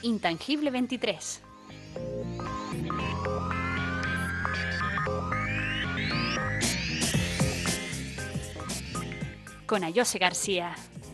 Intangible 23. Con Ayose García.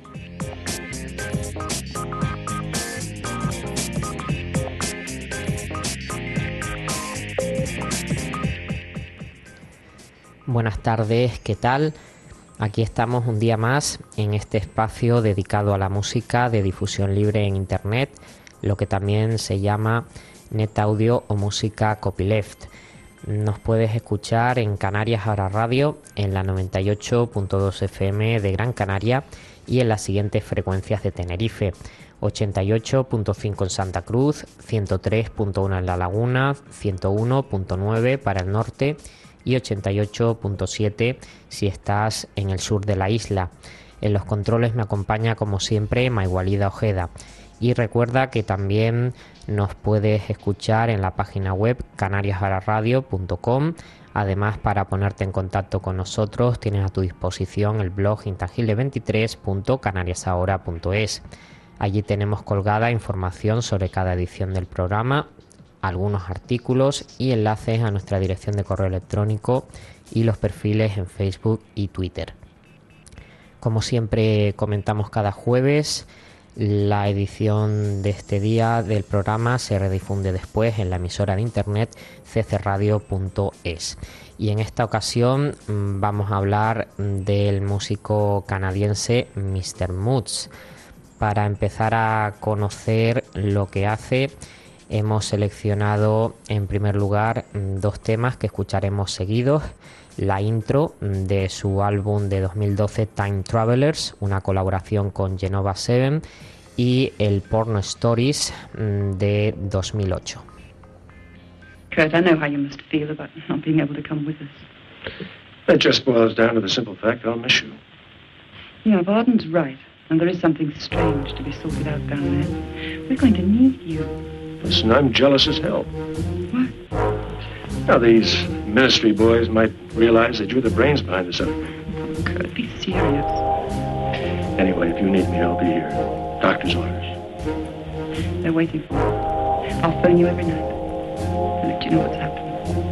Buenas tardes, ¿qué tal? Aquí estamos un día más en este espacio dedicado a la música de difusión libre en Internet, lo que también se llama Net Audio o música copyleft. Nos puedes escuchar en Canarias Ahora Radio, en la 98.2 FM de Gran Canaria y en las siguientes frecuencias de Tenerife: 88.5 en Santa Cruz, 103.1 en La Laguna, 101.9 para el norte y 88.7 si estás en el sur de la isla. En los controles me acompaña como siempre Maigualida Ojeda. Y recuerda que también nos puedes escuchar en la página web canariasahoraradio.com. Además, para ponerte en contacto con nosotros tienes a tu disposición el blog intangible23.canariasahora.es. Allí tenemos colgada información sobre cada edición del programa, algunos artículos y enlaces a nuestra dirección de correo electrónico y los perfiles en Facebook y Twitter. Como siempre comentamos cada jueves, la edición de este día del programa se redifunde después en la emisora de internet ccradio.es. Y en esta ocasión vamos a hablar del músico canadiense Mr. Moods. Para empezar a conocer lo que hace, hemos seleccionado en primer lugar dos temas que escucharemos seguidos. La intro de su álbum de 2012 Time Travelers, una colaboración con Genova 7, y el Porno Stories de 2008. Kurt, I know how you must feel about not being able to come with us. That just boils down to the simple fact I'll miss you. Yeah, Varden's right, and there is something strange to be sorted out down there. We're going to need you. Listen, I'm jealous as hell. What? Now, these ministry boys might realize that you're the brains behind this effort. Oh, Kurt, be serious. Anyway, if you need me, I'll be here. Doctor's orders. They're waiting for you. I'll phone you every night to let you know what's happening.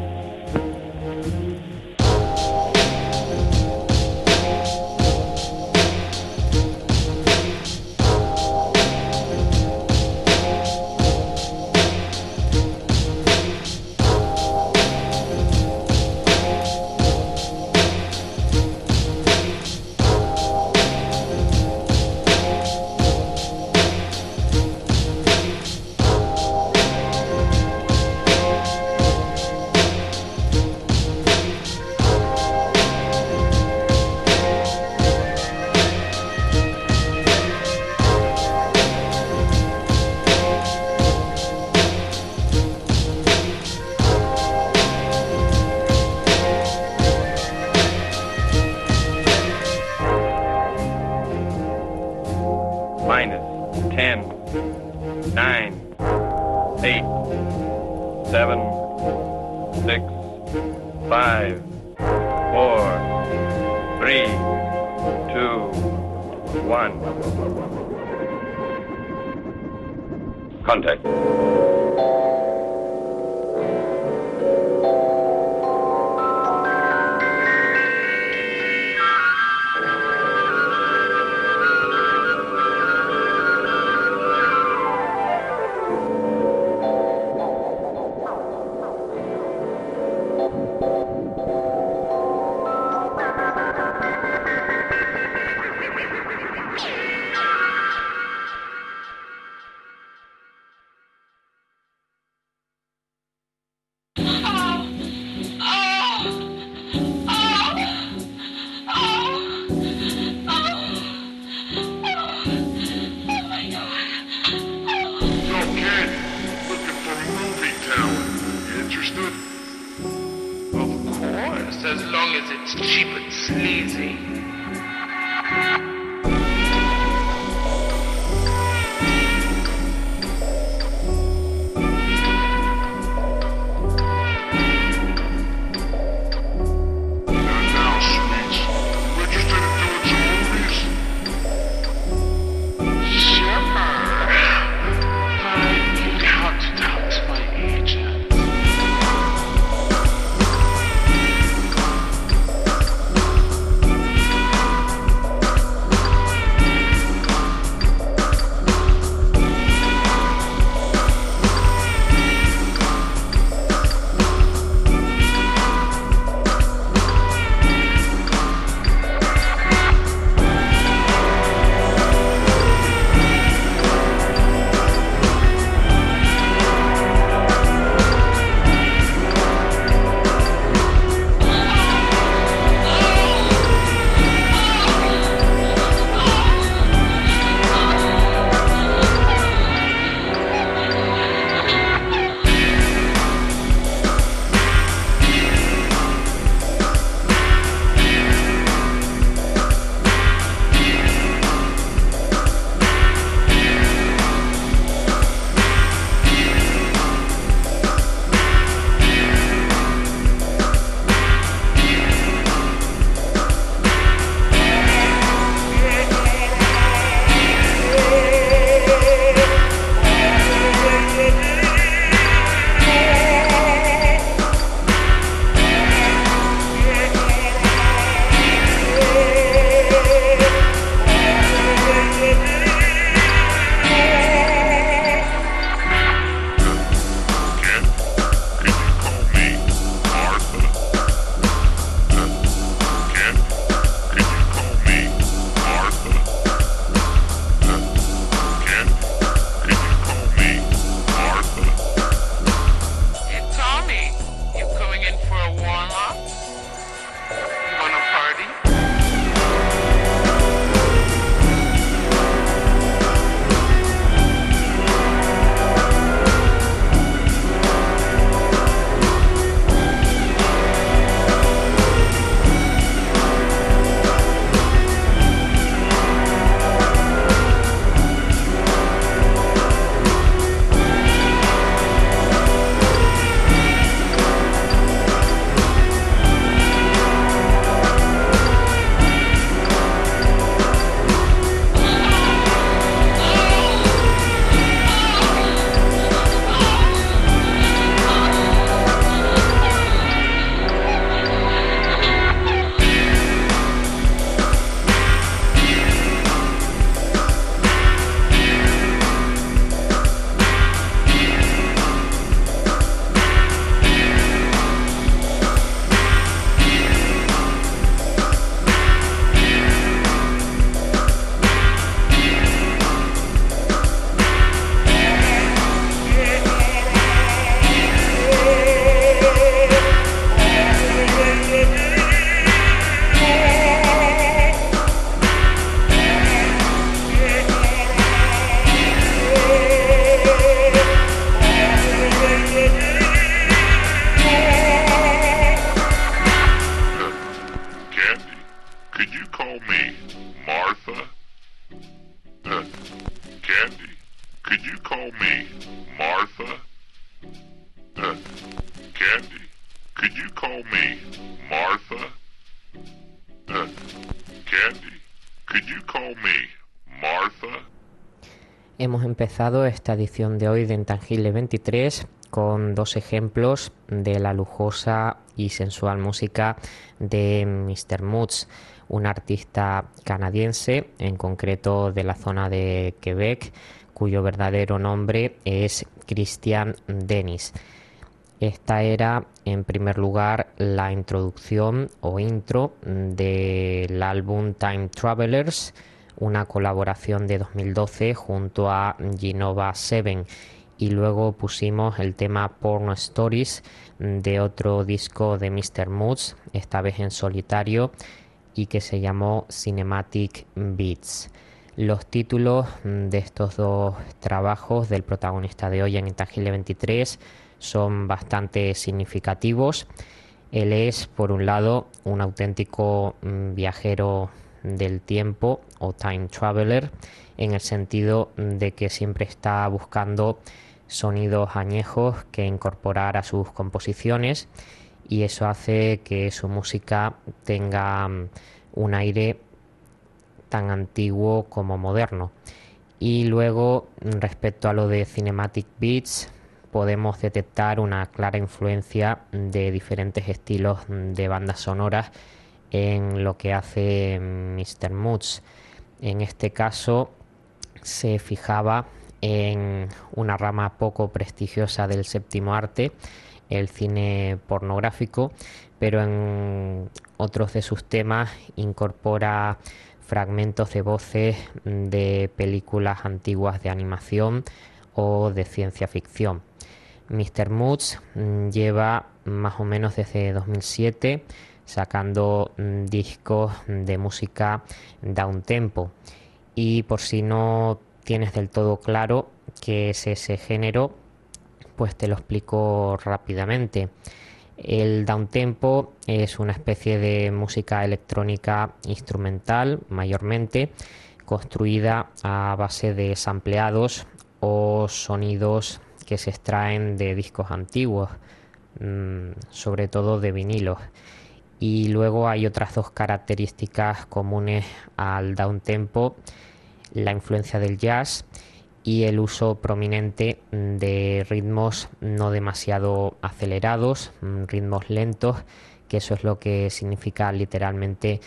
Contact. As long as it's cheap and sleazy. Martha? Candy, could you call me Martha? Hemos empezado esta edición de hoy de Intangible 23 con dos ejemplos de la lujosa y sensual música de Mr. Moods, un artista canadiense, en concreto de la zona de Quebec, cuyo verdadero nombre es Christian Denis. Esta era, en primer lugar, la introducción o intro del álbum Time Travelers, una colaboración de 2012 junto a Genova 7, y luego pusimos el tema Porno Stories de otro disco de Mr. Moods, esta vez en solitario, y que se llamó Cinematic Beats. Los títulos de estos dos trabajos del protagonista de hoy en Intangible 23 son bastante significativos. Él es, por un lado, un auténtico viajero del tiempo o time traveler, en el sentido de que siempre está buscando sonidos añejos que incorporar a sus composiciones, y eso hace que su música tenga un aire tan antiguo como moderno. Y luego, respecto a lo de Cinematic Beats, podemos detectar una clara influencia de diferentes estilos de bandas sonoras en lo que hace Mr. Moods. En este caso se fijaba en una rama poco prestigiosa del séptimo arte, el cine pornográfico, pero en otros de sus temas incorpora fragmentos de voces de películas antiguas de animación o de ciencia ficción. Mr. Moods lleva más o menos desde 2007 sacando discos de música downtempo, y por si no tienes del todo claro qué es ese género, pues te lo explico rápidamente. El downtempo es una especie de música electrónica instrumental, mayormente construida a base de sampleados o sonidos que se extraen de discos antiguos, sobre todo de vinilos. Y luego hay otras dos características comunes al downtempo: la influencia del jazz y el uso prominente de ritmos no demasiado acelerados, ritmos lentos, que eso es lo que significa literalmente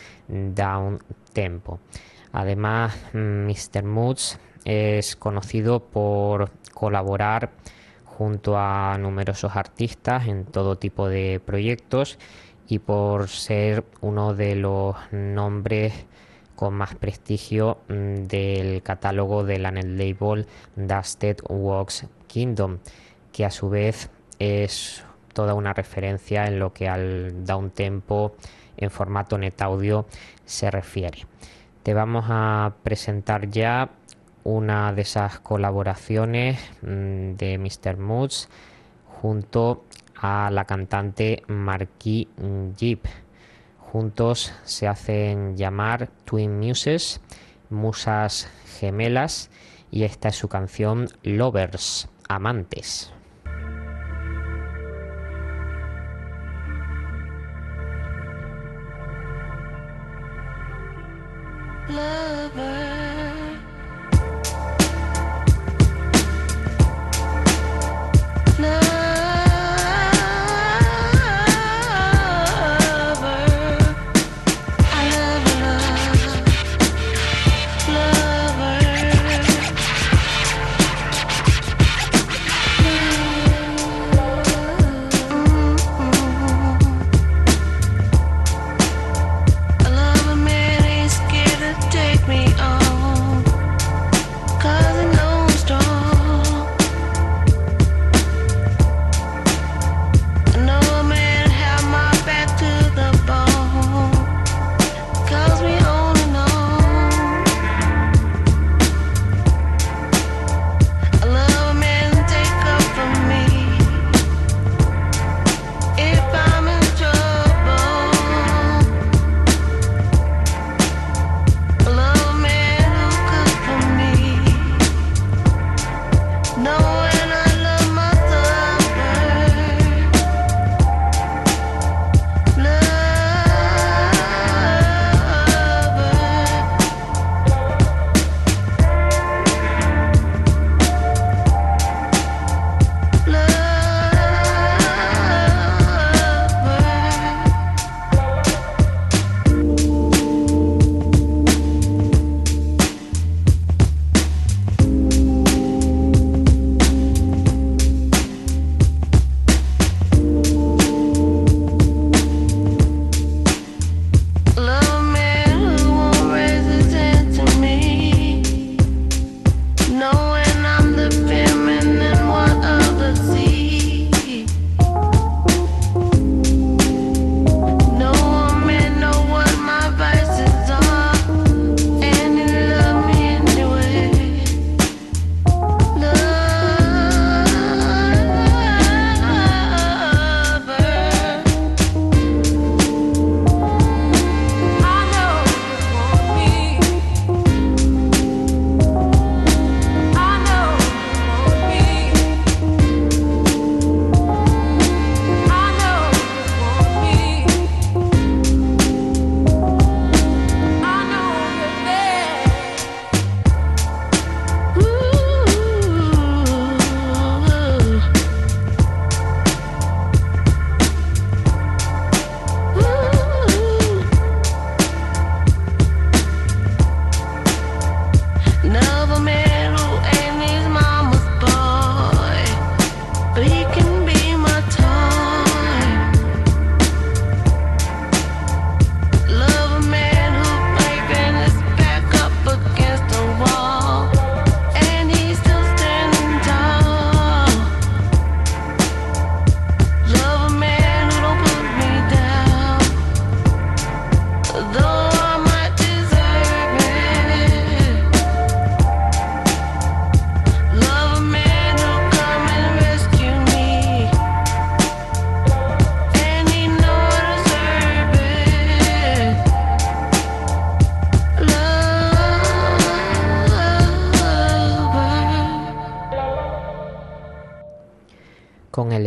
downtempo. Además, Mr. Moods es conocido por colaborar junto a numerosos artistas en todo tipo de proyectos y por ser uno de los nombres con más prestigio del catálogo de la net label Dusted Wax Kingdom, que a su vez es toda una referencia en lo que al downtempo en formato net audio se refiere. Te vamos a presentar ya una de esas colaboraciones de Mr. Moods junto a la cantante Marquis Jeep. Juntos se hacen llamar Twin Muses, musas gemelas, y esta es su canción Lovers, amantes. Take me on.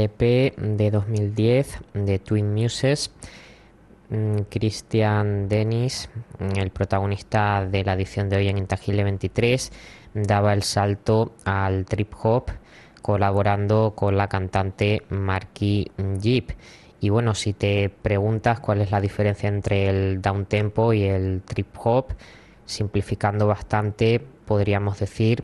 EP de 2010 de Twin Muses. Christian Dennis, el protagonista de la edición de hoy en Intangible 23, daba el salto al trip hop colaborando con la cantante Marky Jeep. Y bueno, si te preguntas cuál es la diferencia entre el downtempo y el trip hop, simplificando bastante, podríamos decir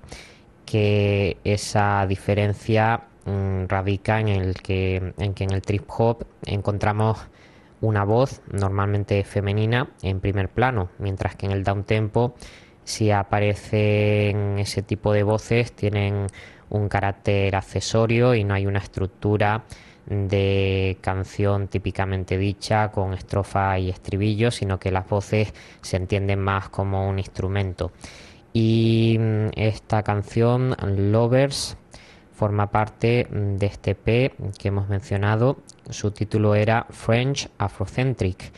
que esa diferencia radica en que en el trip hop encontramos una voz normalmente femenina en primer plano, mientras que en el downtempo, si aparecen ese tipo de voces, tienen un carácter accesorio y no hay una estructura de canción típicamente dicha con estrofa y estribillo, sino que las voces se entienden más como un instrumento. Y esta canción, Lovers, forma parte de este EP que hemos mencionado. Su título era French Afrocentric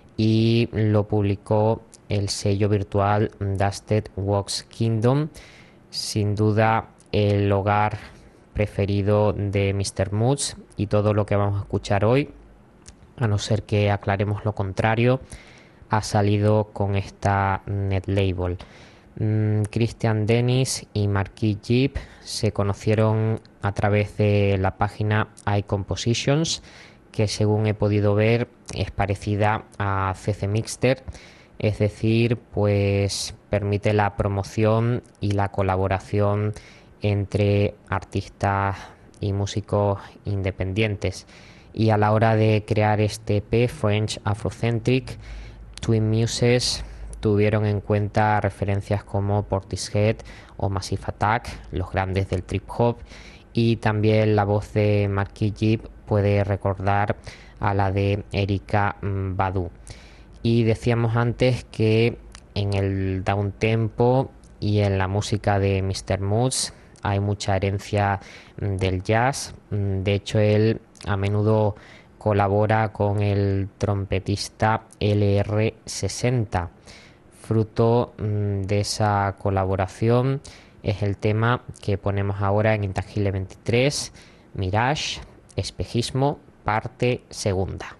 y lo publicó el sello virtual Dusted Wax Kingdom, sin duda el hogar preferido de Mr. Moods, y todo lo que vamos a escuchar hoy, a no ser que aclaremos lo contrario, ha salido con esta net label. Christian Dennis y Marky Jeep se conocieron a través de la página iCompositions, que según he podido ver es parecida a CC Mixter, es decir, pues permite la promoción y la colaboración entre artistas y músicos independientes. Y a la hora de crear este EP French Afrocentric, Twin Muses tuvieron en cuenta referencias como Portishead o Massive Attack, los grandes del trip hop, y también la voz de Marky Jeep puede recordar a la de Erykah Badu. Y decíamos antes que en el downtempo y en la música de Mr. Moods hay mucha herencia del jazz. De hecho, él a menudo colabora con el trompetista LR60. Fruto de esa colaboración es el tema que ponemos ahora en Intangible 23, Mirage, Espejismo, parte segunda.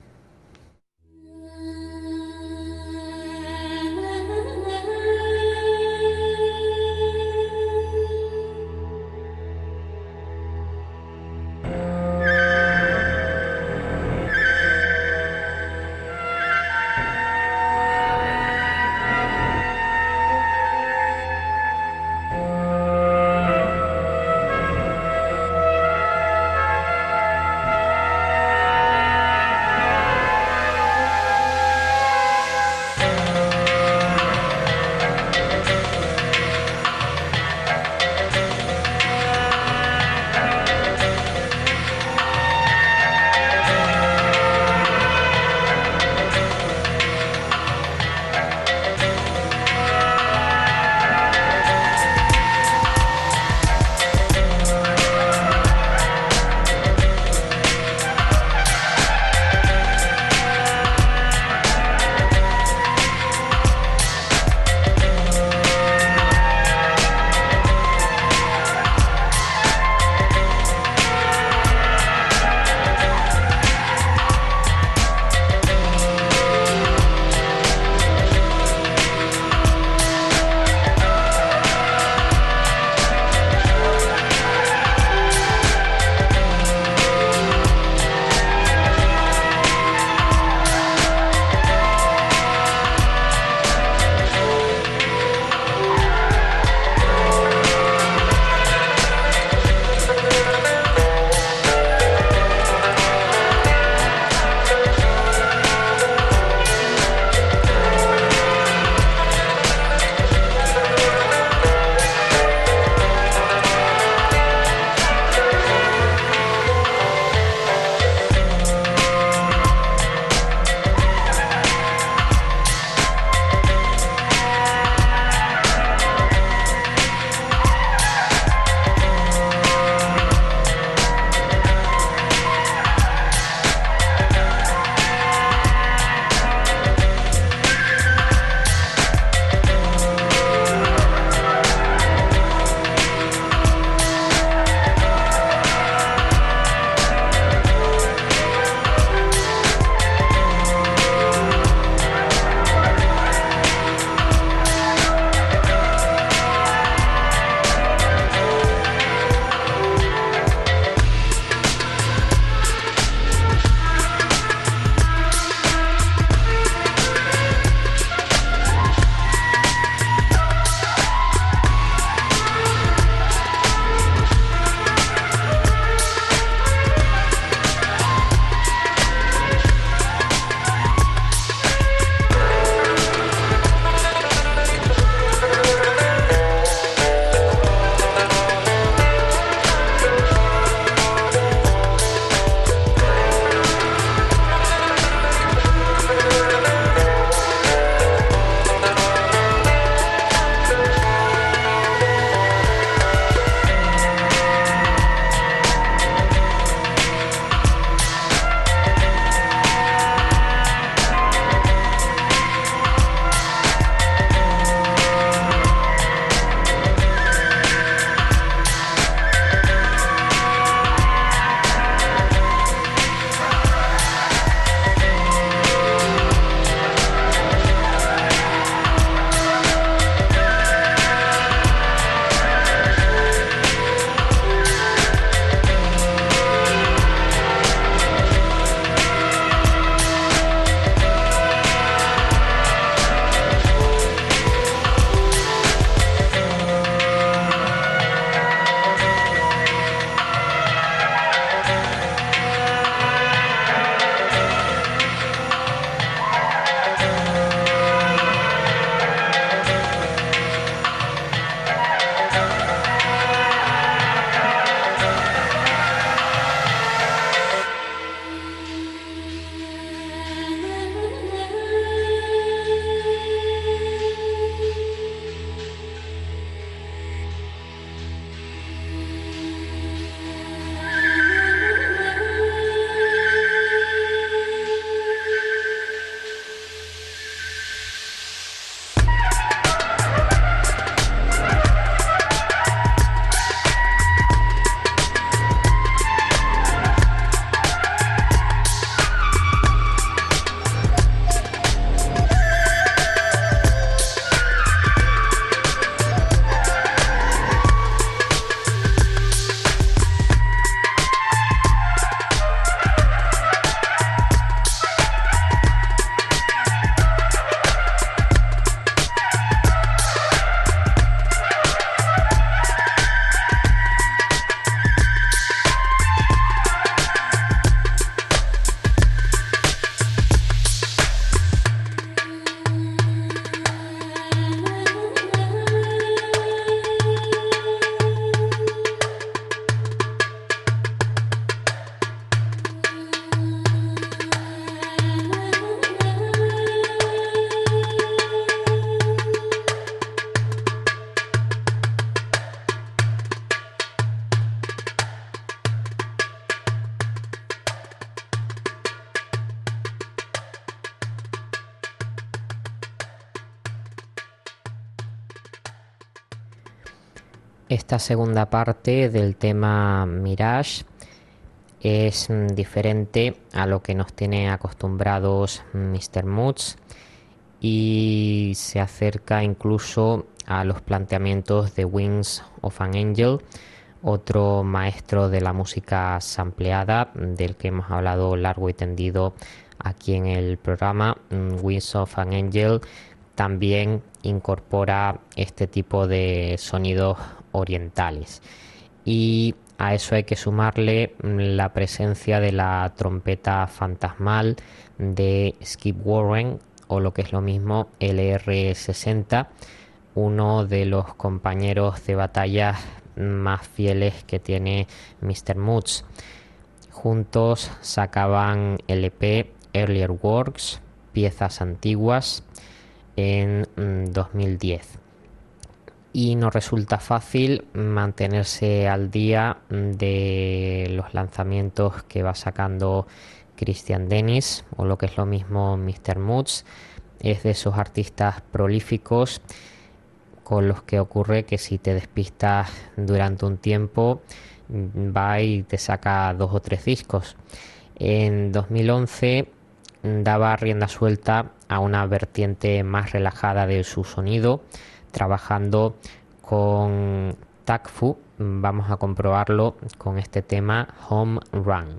Esta segunda parte del tema Mirage es diferente a lo que nos tiene acostumbrados Mr. Moods y se acerca incluso a los planteamientos de Wings of an Angel, otro maestro de la música sampleada del que hemos hablado largo y tendido aquí en el programa. Wings of an Angel también incorpora este tipo de sonidos orientales, y a eso hay que sumarle la presencia de la trompeta fantasmal de Skip Warren, o lo que es lo mismo LR60, uno de los compañeros de batalla más fieles que tiene Mr. Moods. Juntos sacaban el EP Earlier Works, piezas antiguas, en 2010. Y no resulta fácil mantenerse al día de los lanzamientos que va sacando Christian Dennis, o lo que es lo mismo Mr. Moods. Es de esos artistas prolíficos con los que ocurre que si te despistas durante un tiempo, va y te saca 2 o 3 discos. En 2011 daba rienda suelta a una vertiente más relajada de su sonido, trabajando con Takfu. Vamos a comprobarlo con este tema Home Run.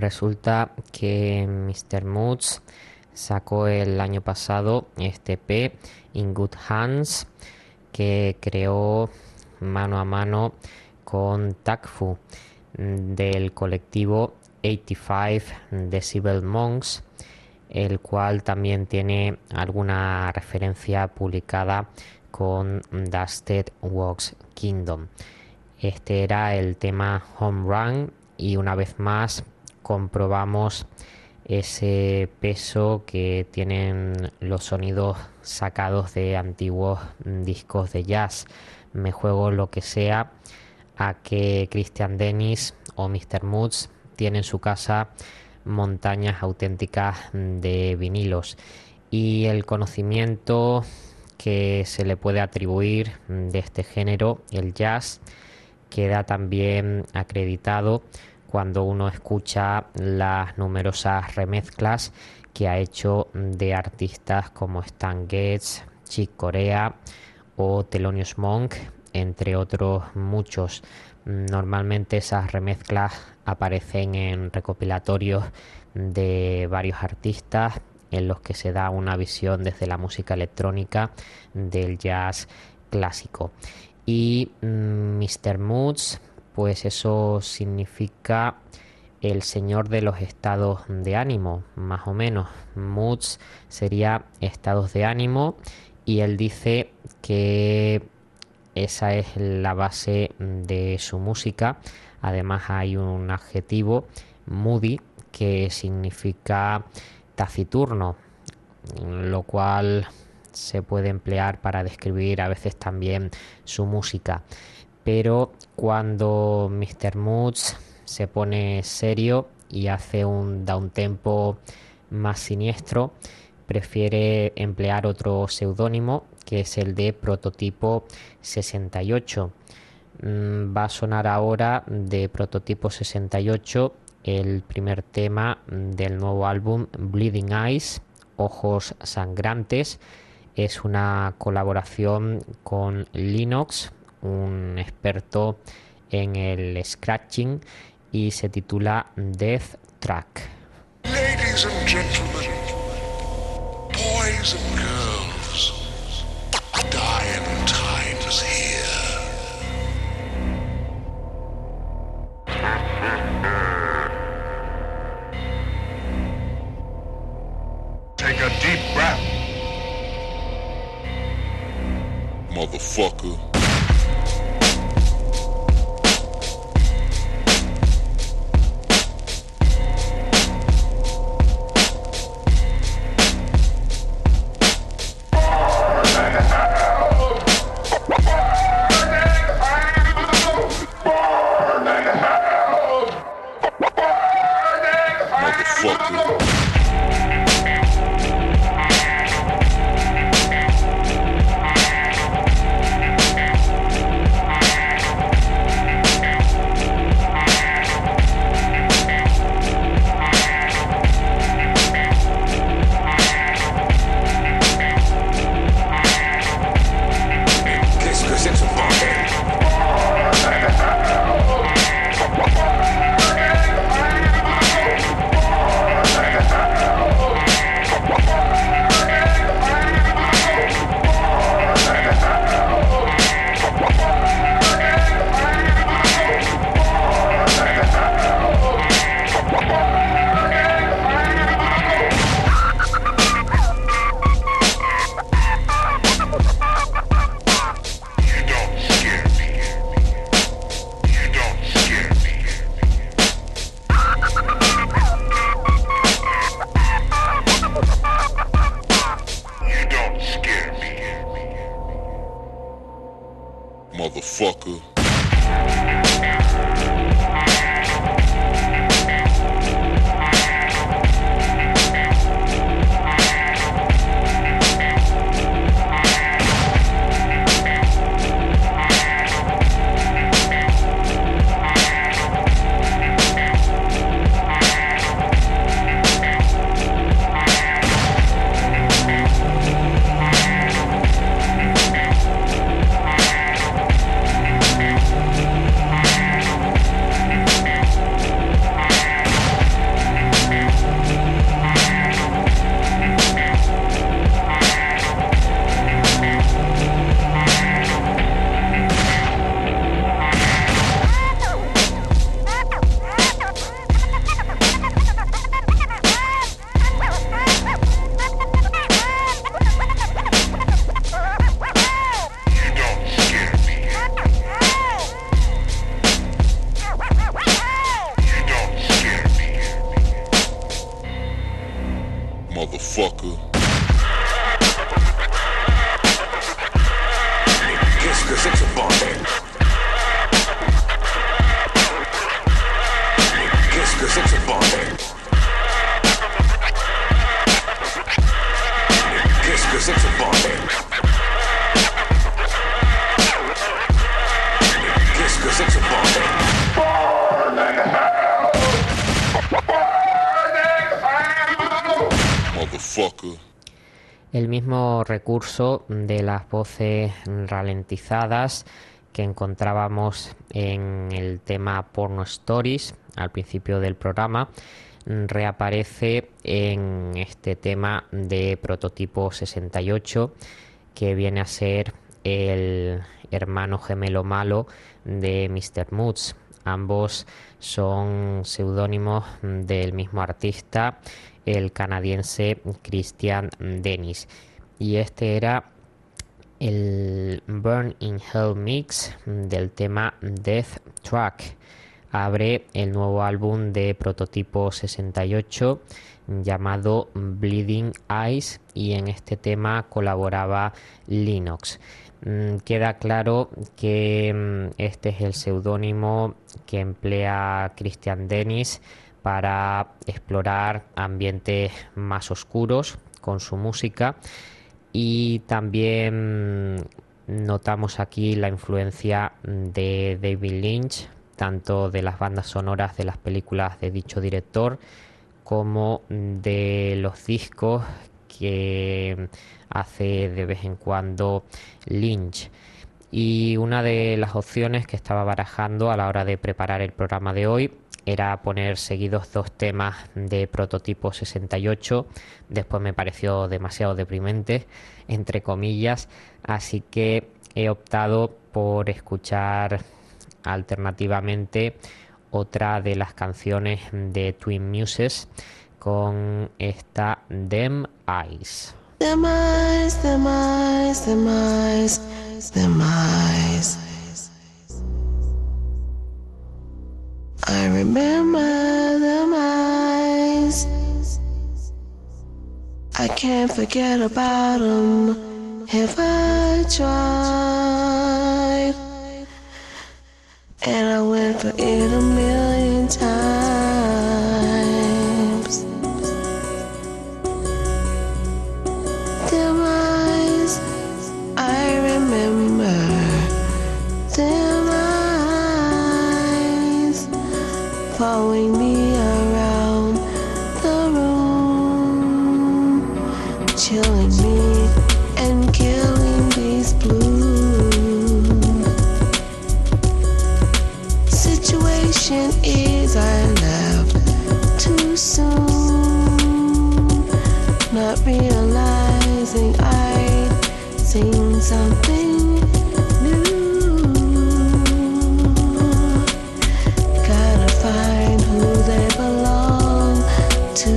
resulta que Mr. Moods sacó el año pasado este EP In Good Hands, que creó mano a mano con Takfu del colectivo 85 Decibel Monks, el cual también tiene alguna referencia publicada con Dusted Wax Kingdom. Este era el tema Home Run, y una vez más comprobamos ese peso que tienen los sonidos sacados de antiguos discos de jazz. Me juego lo que sea a que Christian Dennis o Mr. Moods tiene en su casa montañas auténticas de vinilos, y el conocimiento que se le puede atribuir de este género, el jazz, queda también acreditado cuando uno escucha las numerosas remezclas que ha hecho de artistas como Stan Getz, Chick Corea o Thelonious Monk, entre otros muchos. Normalmente esas remezclas aparecen en recopilatorios de varios artistas en los que se da una visión desde la música electrónica del jazz clásico. Y Mr. Moods, pues eso significa el señor de los estados de ánimo, más o menos. Moods sería estados de ánimo, y él dice que esa es la base de su música. Además hay un adjetivo, moody, que significa taciturno, lo cual se puede emplear para describir a veces también su música. Pero cuando Mr. Moods se pone serio y hace un downtempo más siniestro, prefiere emplear otro seudónimo, que es el de Prototipo 68. Va a sonar ahora de Prototipo 68 el primer tema del nuevo álbum Bleeding Eyes, Ojos Sangrantes. Es una colaboración con Linux, un experto en el scratching, y se titula Death Track. Ladies and gentlemen, boys and girls, dying time is here. Take a deep breath. Motherfucker. Motherfucker. mismo recurso de las voces ralentizadas que encontrábamos en el tema Porno Stories al principio del programa, reaparece en este tema de Prototipo 68, que viene a ser el hermano gemelo malo de Mr. Moods. Ambos son seudónimos del mismo artista, el canadiense Christian Dennis, y este era el Burn in Hell mix del tema Death Track. Abre el nuevo álbum de Prototipo 68 llamado Bleeding Eyes, y en este tema colaboraba Linux. Queda claro que este es el seudónimo que emplea Christian Dennis para explorar ambientes más oscuros con su música, y también notamos aquí la influencia de David Lynch, tanto de las bandas sonoras de las películas de dicho director como de los discos que hace de vez en cuando Lynch. Y una de las opciones que estaba barajando a la hora de preparar el programa de hoy era poner seguidos dos temas de Prototipo 68. Después me pareció demasiado deprimente, entre comillas, así que he optado por escuchar alternativamente otra de las canciones de Twin Muses con esta Them Eyes. Them eyes, them eyes, them eyes, them eyes. I remember them eyes. I can't forget about them if I tried. And I went for it a million times. Them eyes, I remember. Them eyes, following me around the room, chilling me and killing these blues. Situation is I left too soon, not realizing I'd seen something new. Gotta find who they belong to.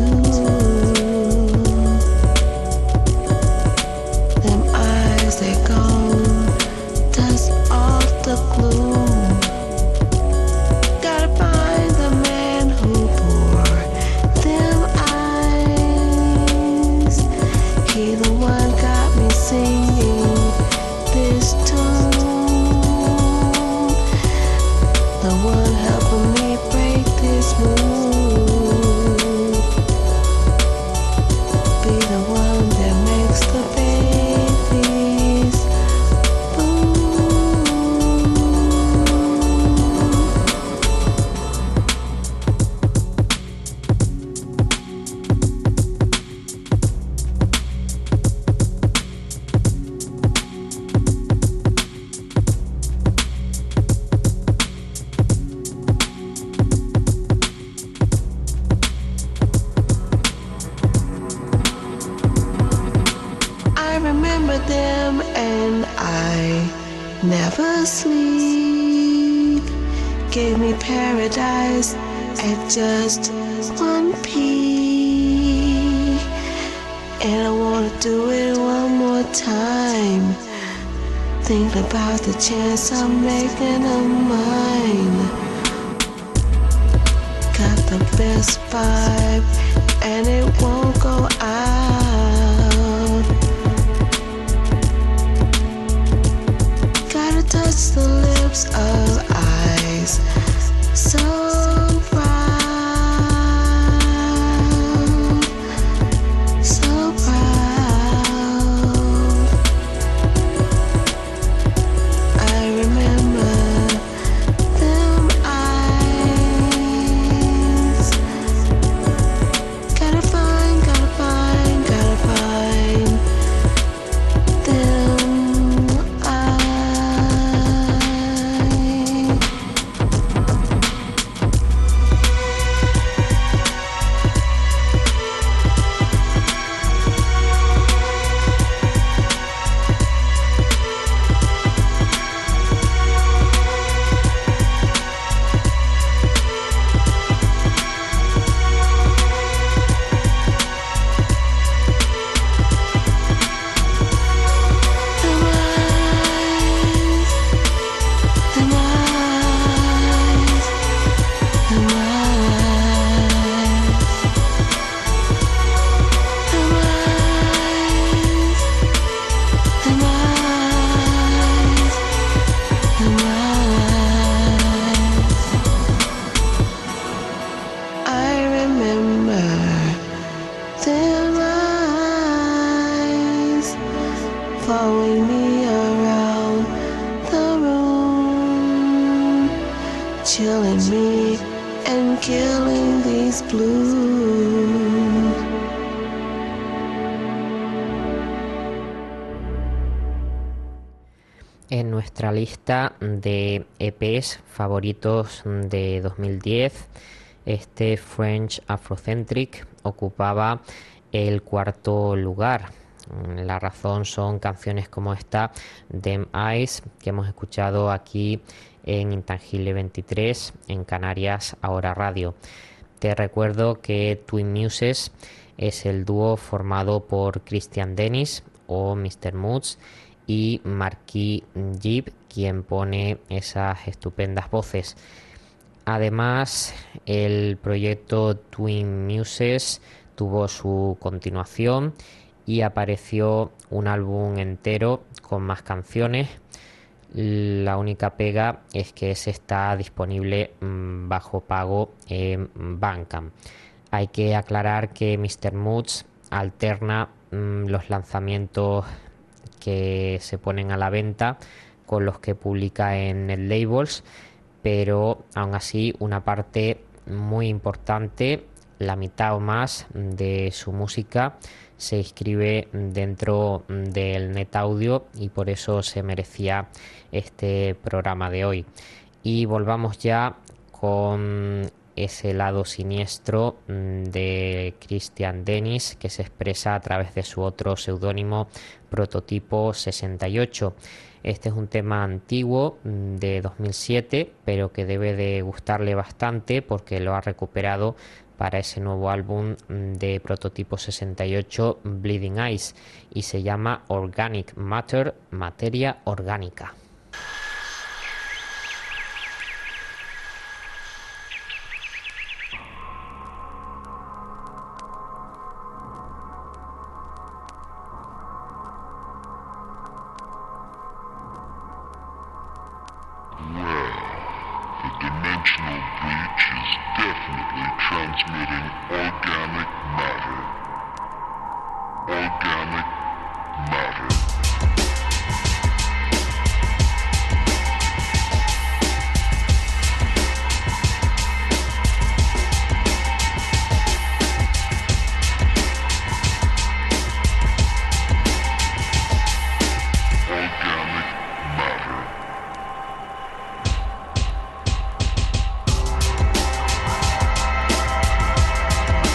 Them eyes, they gone, dust off the gloom. Gotta find the man who bore them eyes. He the one got me singing this tune, the one helping me break this mood. Be the one that makes the babies I remember them and I never sleep. Gave me paradise at just one peek. And I wanna do it one more time. Think about the chance I'm making of mine. Got the best vibe and it won't go out. Gotta touch the lips of eyes so proud, so proud. I remember them eyes. Gotta find chilling me and killing these blues. En nuestra lista de EPs favoritos de 2010, este French Afrocentric ocupaba el cuarto lugar. La razón son canciones como esta, Them Eyes, que hemos escuchado aquí en Intangible 23, en Canarias Ahora Radio. Te recuerdo que Twin Muses es el dúo formado por Christian Dennis o Mr. Moods y Marquis Gibb, quien pone esas estupendas voces. Además, el proyecto Twin Muses tuvo su continuación y apareció un álbum entero con más canciones. La única pega es que ese está disponible bajo pago en Bandcamp. Hay que aclarar que Mr. Moods alterna los lanzamientos que se ponen a la venta con los que publica en NetLabels, pero aún así una parte muy importante, la mitad o más de su música, se inscribe dentro del Net Audio y por eso se merecía este programa de hoy. Y volvamos ya con ese lado siniestro de Christian Dennis, que se expresa a través de su otro seudónimo Prototipo 68. Este es un tema antiguo de 2007, pero que debe de gustarle bastante porque lo ha recuperado para ese nuevo álbum de Prototipo 68, Bleeding Eyes, y se llama Organic Matter, materia orgánica. Dimensional breach is definitely transmitting organic matter. Organic matter. Organic matter.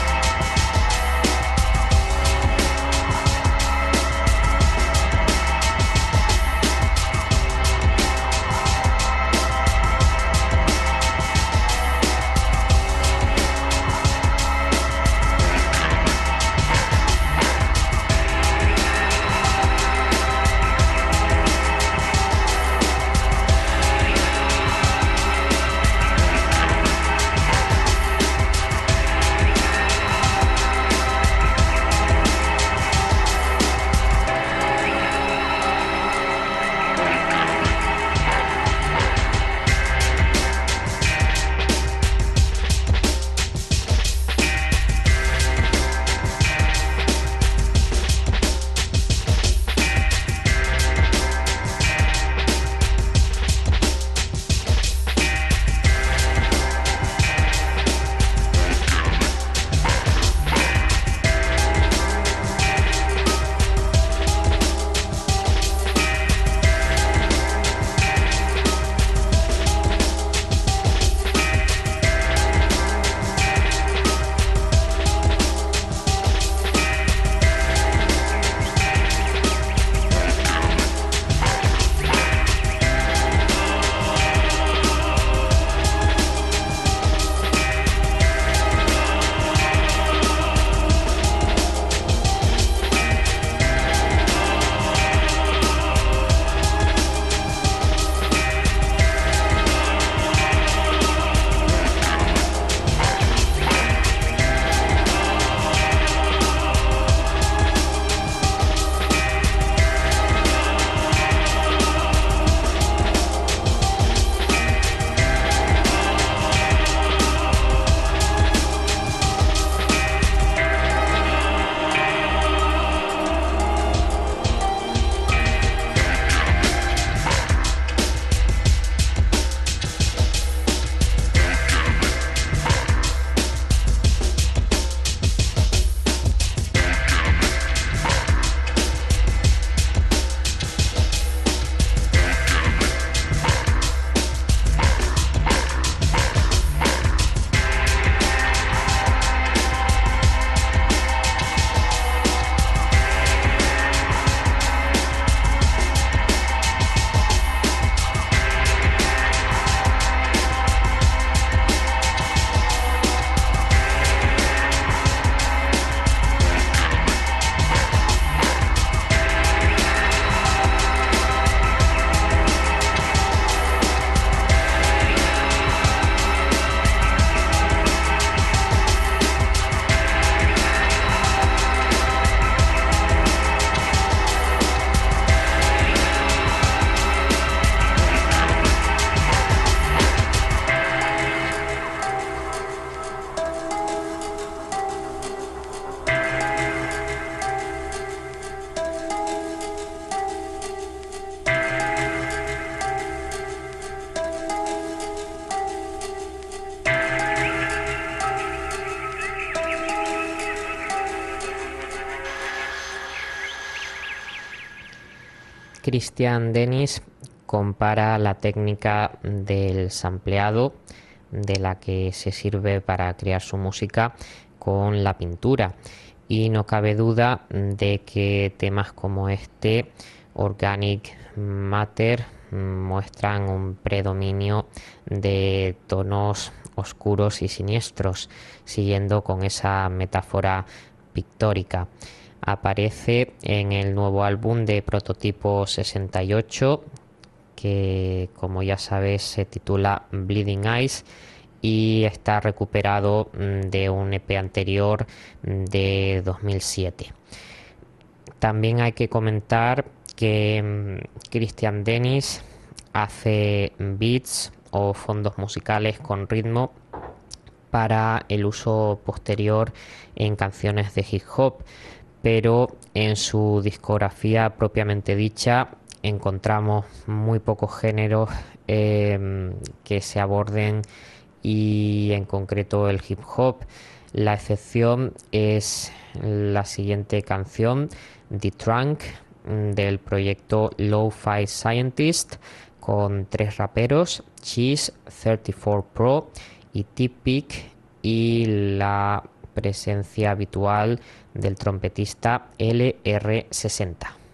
Christian Dennis compara la técnica del sampleado, de la que se sirve para crear su música, con la pintura, y no cabe duda de que temas como este, Organic Matter, muestran un predominio de tonos oscuros y siniestros, siguiendo con esa metáfora pictórica. Aparece en el nuevo álbum de Prototipo 68, que, como ya sabes, se titula Bleeding Eyes, y está recuperado de un EP anterior de 2007. También hay que comentar que Christian Dennis hace beats o fondos musicales con ritmo para el uso posterior en canciones de hip hop, pero en su discografía propiamente dicha encontramos muy pocos géneros que se aborden, y en concreto el hip hop. La excepción es la siguiente canción, The Trunk, del proyecto Lo-Fi Scientist, con 3 raperos, Cheese, 34 Pro y T-Pic, y la presencia habitual del trompetista LR60.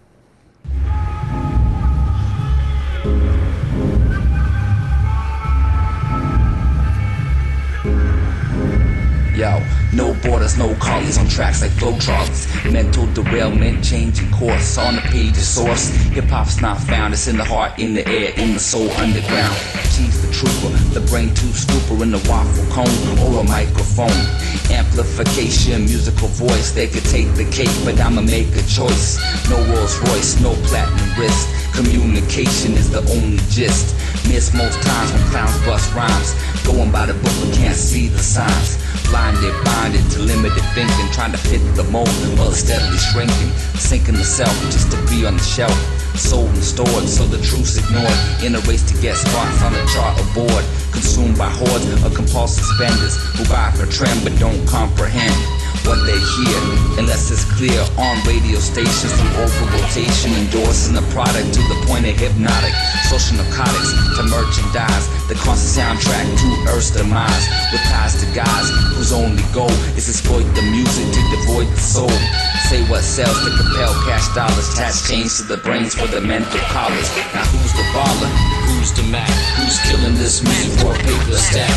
Yo, no borders, no collies on tracks like flow trolleys. Mental derailment, changing course on the page of source. Hip hop's not found, it's in the heart, in the air, in the soul, underground. Cheese the trooper, the brain tube scooper in the waffle cone or a microphone. Amplification, musical voice, they could take the cake, but I'ma make a choice. No Rolls Royce, no platinum wrist. Communication is the only gist. Miss most times when clowns bust rhymes. Going by the book but can't see the signs. Blinded, bonded to limited thinking, trying to fit the mold while it's steadily shrinking. Sinking the self just to be on the shelf. Sold and stored, so the truth's ignored. In a race to get spots on a chart or board. Consumed by hordes of compulsive spenders who buy for trend but don't comprehend what they hear, unless it's clear on radio stations through over-rotation, endorsing the product to the point of hypnotic. Social narcotics to merchandise, the constant soundtrack to Earth's demise, with ties to guys whose only goal is to exploit the music to devoid the soul. Say what sells to compel cash dollars, attach chains to the brains for the mental collars. Now who's the baller? Who's the Mac? Who's killing this music for a paper stack?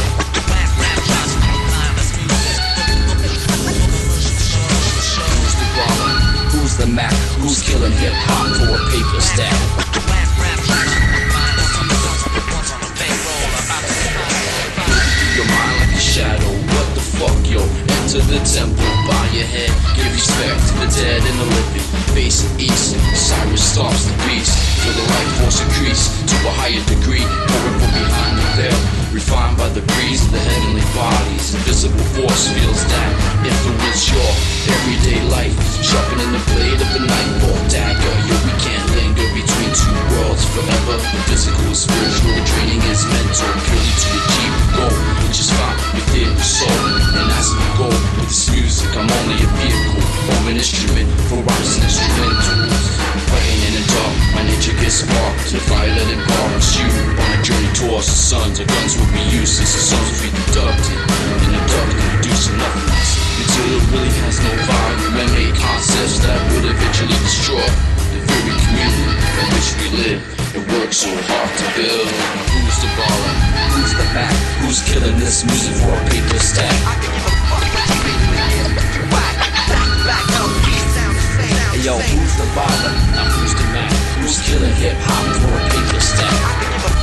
Who's the Mac? Who's killing hip hop for a paper stack? Your mind like a shadow, what the fuck, yo? Enter the temple, bow your head, give respect to the dead and the living. Face it east, Cyrus stomps the beast. Feel the life force increase to a higher degree, pouring from behind the veil, refined by the breeze of the heavenly bodies. Invisible force feels that influence your everyday life, sharpening the blade of a knife or dagger. Yo, we can't linger between two worlds forever. The physical is spiritual, the training is mental, purely to achieve the goal, which is found within the soul. And as we go with this music, I'm only a vehicle or an instrument for rhymes and instrumentals. Writing in the dark, my nature gets sparked. If I let it bounce you on a journey towards the suns, our guns will be useless, the sons will be deducted. And the dark can reduce to nothingness until it really has no value, and make concepts that would eventually destroy the very community in which we live and work so hard to build. Who's the baller? Who's the Mac? Who's killing this music for a paper stack? Hey yo, who's the baller? Now who's the Mac? Who's killing hip hop for a paper stack?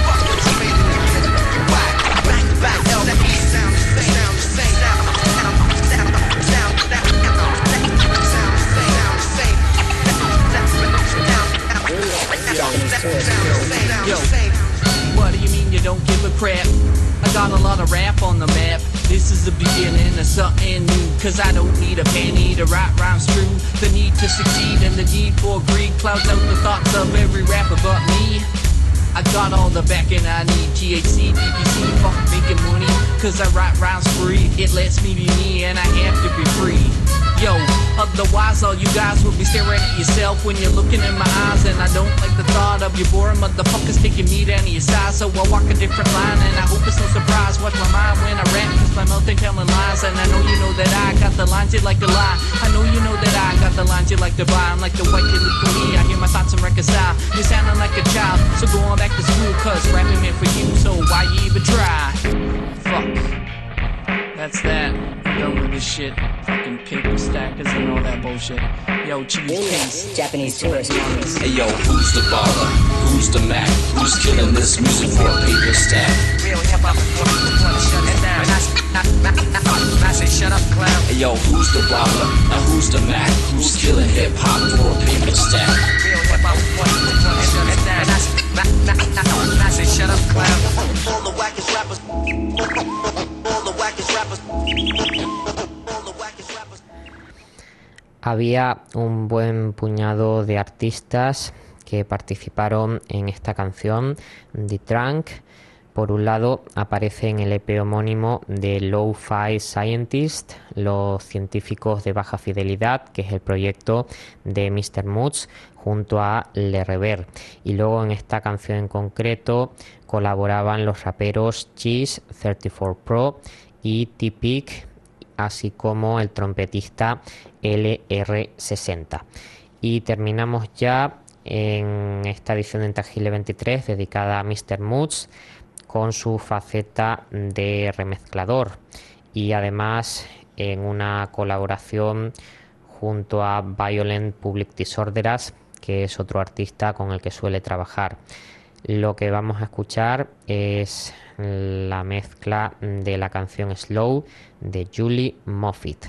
Yo, what do you mean you don't give a crap? I got a lot of rap on the map. This is the beginning of something new, cause I don't need a penny to write rhymes true. The need to succeed and the need for greed clouds out the thoughts of every rapper but me. I got all the backing I need, THC, DPC, fuck making money, cause I write rhymes free. It lets me be me and I have to be free. Yo, otherwise all you guys will be staring at yourself when you're looking in my eyes. And I don't like the thought of you boring motherfuckers taking me to any size. So I walk a different line and I hope it's no surprise. Watch my mind when I rap, cause my mouth ain't telling lies. And I know you know that I got the lines you like to lie. I know you know that I got the lines you like to buy. I'm like the white kid legally, I hear my thoughts and reconcile. You're sounding like a child, so go on back to school, cause rapping meant for you, so why you even try? Fuck. That's that. I'm done with this shit. Fucking paper stackers and all that bullshit. Yo, cheese peace. Japanese tourist. Hey yo, who's the baller? Who's the Mac? Who's killing this music for a paper stack? Real hip hop is one shut it down. I say shut up, clown. Hey yo, who's the baller? Now who's the Mac? Who's killing hip hop for a paper stack? Real hip hop is one shut it down. I say shut up, clown. All the wackest rappers. All the wackest rappers. Había un buen puñado de artistas que participaron en esta canción, The Trunk. Por un lado aparece en el EP homónimo de Lo-Fi Scientist, los científicos de baja fidelidad, que es el proyecto de Mr. Moods junto a Le Rever. Y luego en esta canción en concreto colaboraban los raperos Cheese 34 Pro y T-Pic, así como el trompetista LR60. Y terminamos ya en esta edición de Intangible 23 dedicada a Mr. Moods con su faceta de remezclador y además en una colaboración junto a Violent Public Disorders, que es otro artista con el que suele trabajar. Lo que vamos a escuchar es la mezcla de la canción Slow de Julie Moffitt.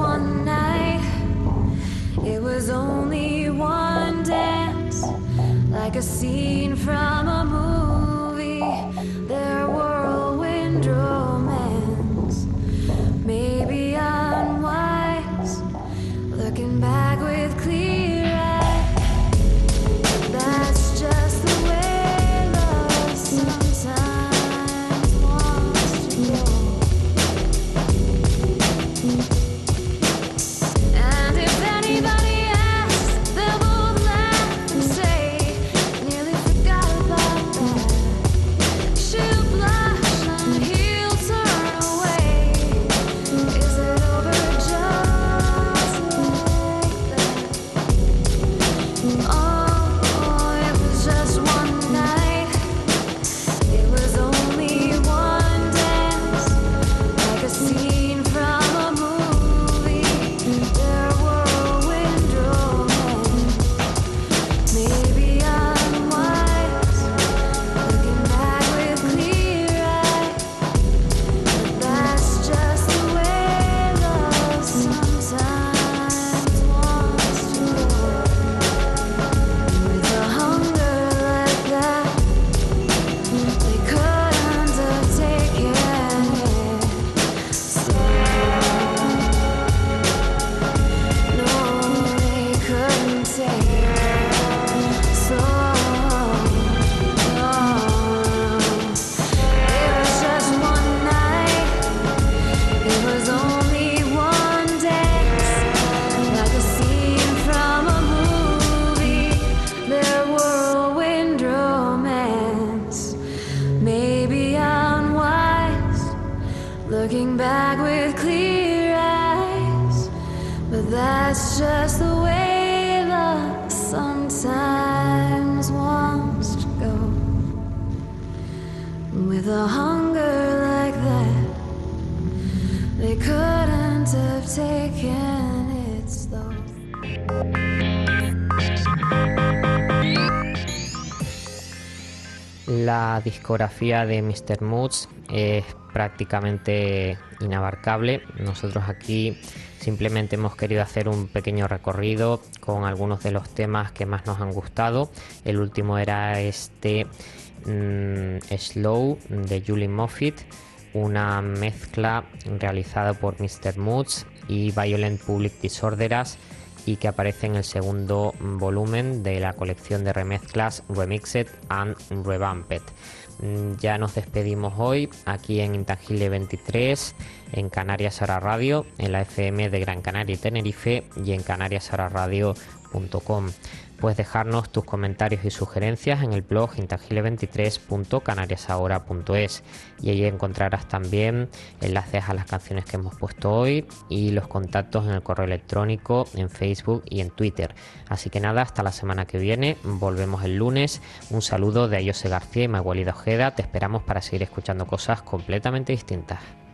one night. It was only one dance, like a scene from a movie. Their whirlwind romance, maybe unwise, looking back with clear eyes. That's just the way love sometimes wants to go. And if anybody asks, they'll both laugh and say, nearly forgot about that. She'll blush and he'll turn away. Is it over just like that? Oh, it was just one night. It was only one dance, like a scene from a movie. Their whirlwind romance, maybe unwise, looking back with clear eyes. But that's just the way love sometimes wants to go. With a hunger like that, they couldn't have taken it slow. No, they couldn't take it slow. It was just one night. It was only one dance, like a scene from a movie. Their whirlwind romance, maybe unwise, looking back with clear eyes. But that's just the way love sometimes wants to go. With a hunger like that, they couldn't have taken it slow. La discografía de Mr. Moods es prácticamente inabarcable. Nosotros aquí simplemente hemos querido hacer un pequeño recorrido con algunos de los temas que más nos han gustado. El último era este Slow de Julie Moffitt, una mezcla realizada por Mr. Moods y Violent Public Disorders, y que aparece en el segundo volumen de la colección de remezclas Remixed and Revamped. Ya nos despedimos hoy aquí en Intangible 23, en Canarias Ahora Radio, en la FM de Gran Canaria y Tenerife y en canariasahoraradio.com. Puedes dejarnos tus comentarios y sugerencias en el blog intangible23.canariasahora.es, y ahí encontrarás también enlaces a las canciones que hemos puesto hoy y los contactos en el correo electrónico, en Facebook y en Twitter. Así que nada, hasta la semana que viene, volvemos el lunes. Un saludo de Ayose García y Magualida Ojeda. Te esperamos para seguir escuchando cosas completamente distintas.